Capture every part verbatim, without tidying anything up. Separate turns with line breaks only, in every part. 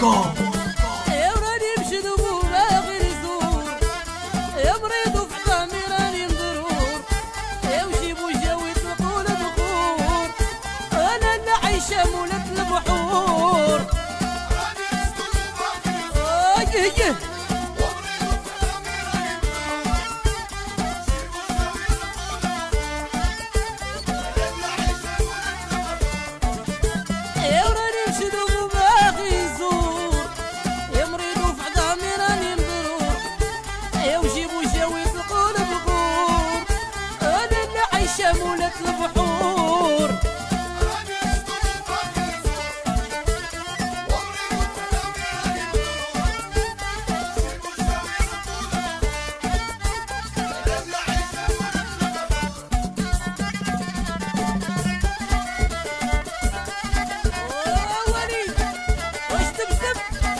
موركا.
يا راني مشدوب وباغي نزور، يا مريض وفي عظامي راني مضرور، يا وجيبوا جاوي يطلقوا البخور، انا اللي عايشه مولات البحور. ايه شمولة البحور. وليد واش تبسم؟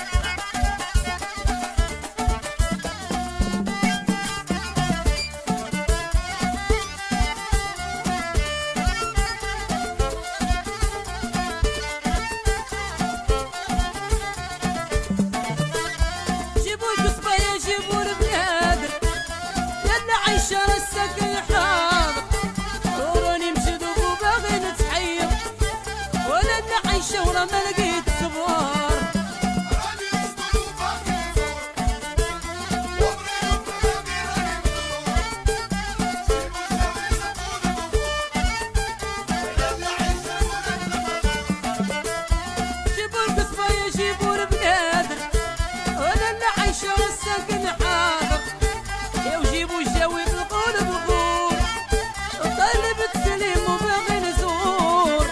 عايشة السكن حاضر، وراني مشدوب وباغي نتحير، ولا انا عايشة ورا ما لقيت صبار. جيبوا القصباية جيبوا البنادر، ولا انا عايشة السكن حاضر، يا وجيبوا الجاوي يطلقوا البخور، طلبت سليم وباغي نزور.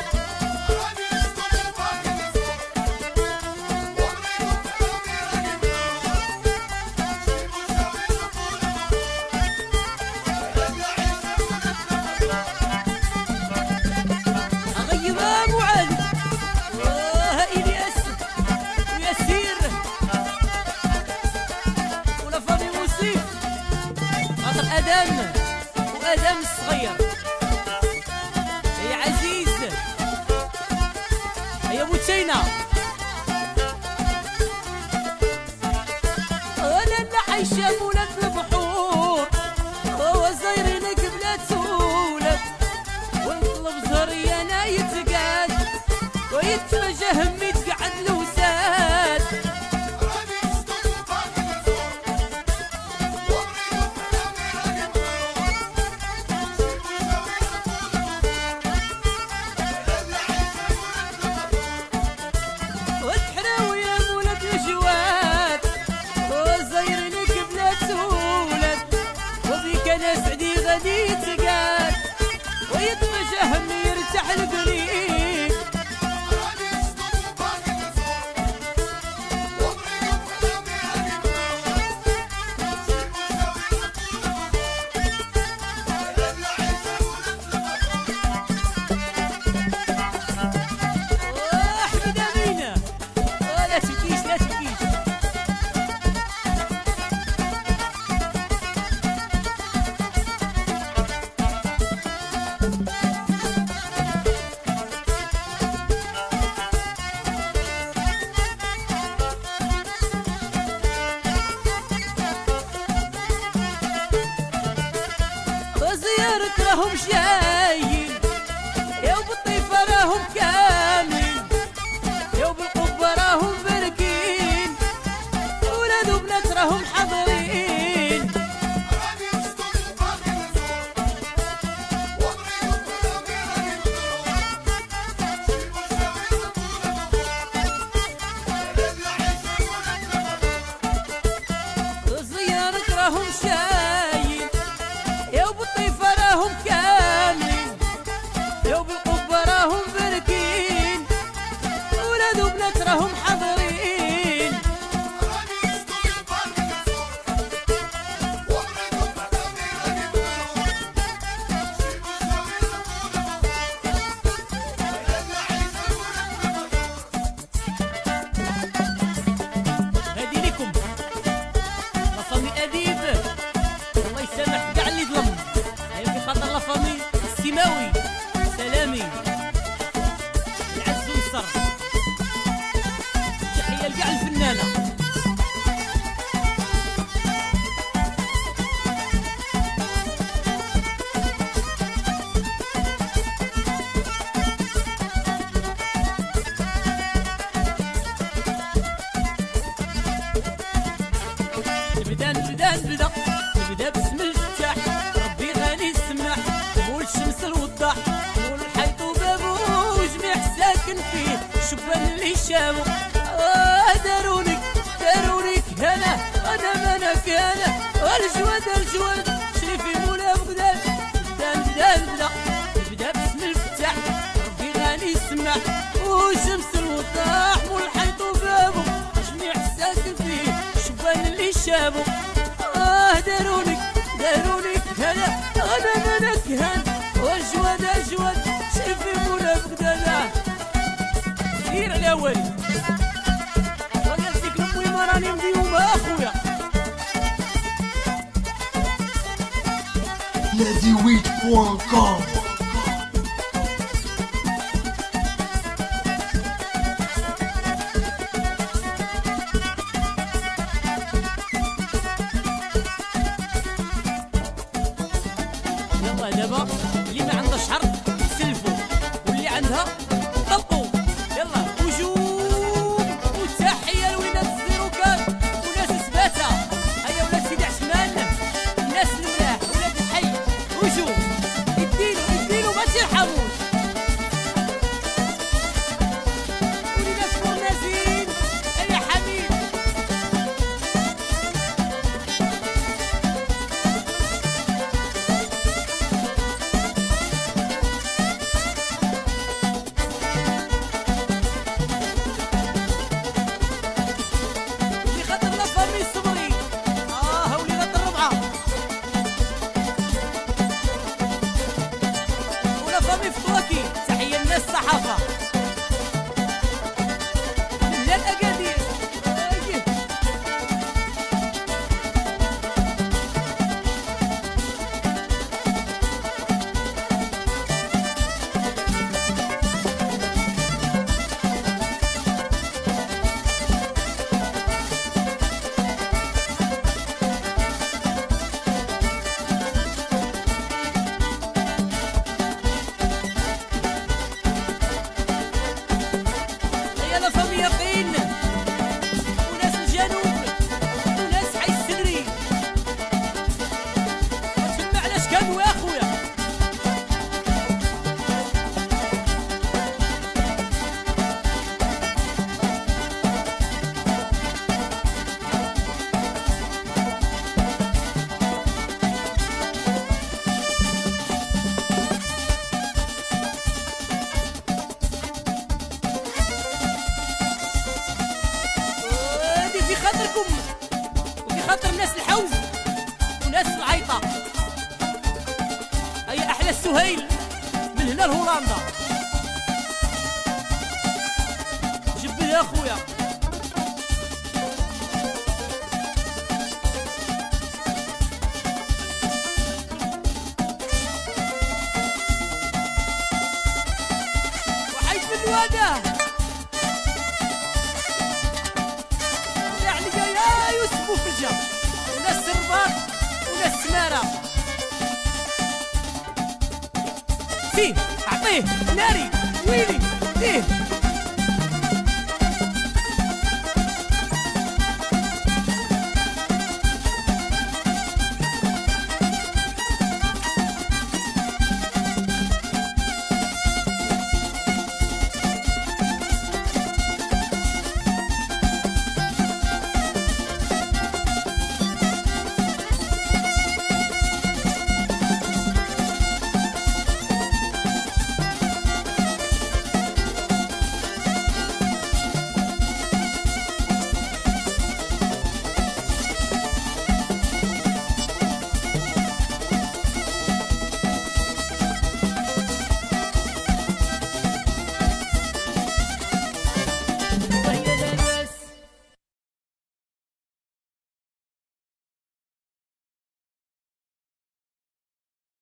اغيب ابو علي واه الياس وياسير ولا فاضي موسيف خاطر ادم وادم الصغير. يا عزيز يا ابو تشينا، انا اللي عايشه مولات البحور، هو زايرينك بلا تسولف، ونطلب زهري انا يتقاد، ويتفجى همي تقعد لوساد. انا سعدي غادي يتقاد، ويتفجى همي يرتاح القريب. احمد امينه لا تبكيش لا تبكيش. وزيارك راهم جايين، يا وبالطيفة راهم كاملين، يا وبالقبة راهم باركين، ولاد وبنات راهم حاضرين. وزيارك راهم جايين، يا وبالطيفة راهم كاملين، يا وبالقبة راهم باركين، ولاد وبنات راهم حاضرين. غادي لكم لافامي اديب، الله يسامح كاع اللي ظلم، هاي خاطر لافامي السماوي سلامي العز ونصر. تحية لكاع اللي شافوا آه دارونك دارونك انا انا منك انا الجواد الجواد شريفي مولا بغداد بدا بدا بدا بدا باسم الفتاح ربي غاني يسمع وشمس الوضاح والحيط وبابو جميع الساكن فيه شبان اللي شافوا آه دارونك دارونك انا انا منك انا والجواد الجواد شريفي مولا بغداد دير على والي وقالتك لامي ما راني مديومه اخويا
لاديويت بوان كوم.
يلا دابا اللي ما عندها شعر سلفو واللي عندها طلقو يلا هجوم وتحيه لولاد الزيروكات وناس سباته هيا ولاد سيدي عثمان الناس الملاح ولاد الحي هجوم اديلو اديلو ما ترحموش وليدات فرنازين هيا حبيب تحية للناس الصحافة لا الأكادير يقين وناس الجنوب وناس حي السدري تسمع علاش كانوا يا اخويا في خاطركم وفي خاطر ناس الحوز وناس العيطة هيا أحلى السهيل من هنا لهولندا جبد يا أخويا وحيد من الوادة في الجو وناس الرباط وناس سمارة فيه أعطيه ناري ويلي فيه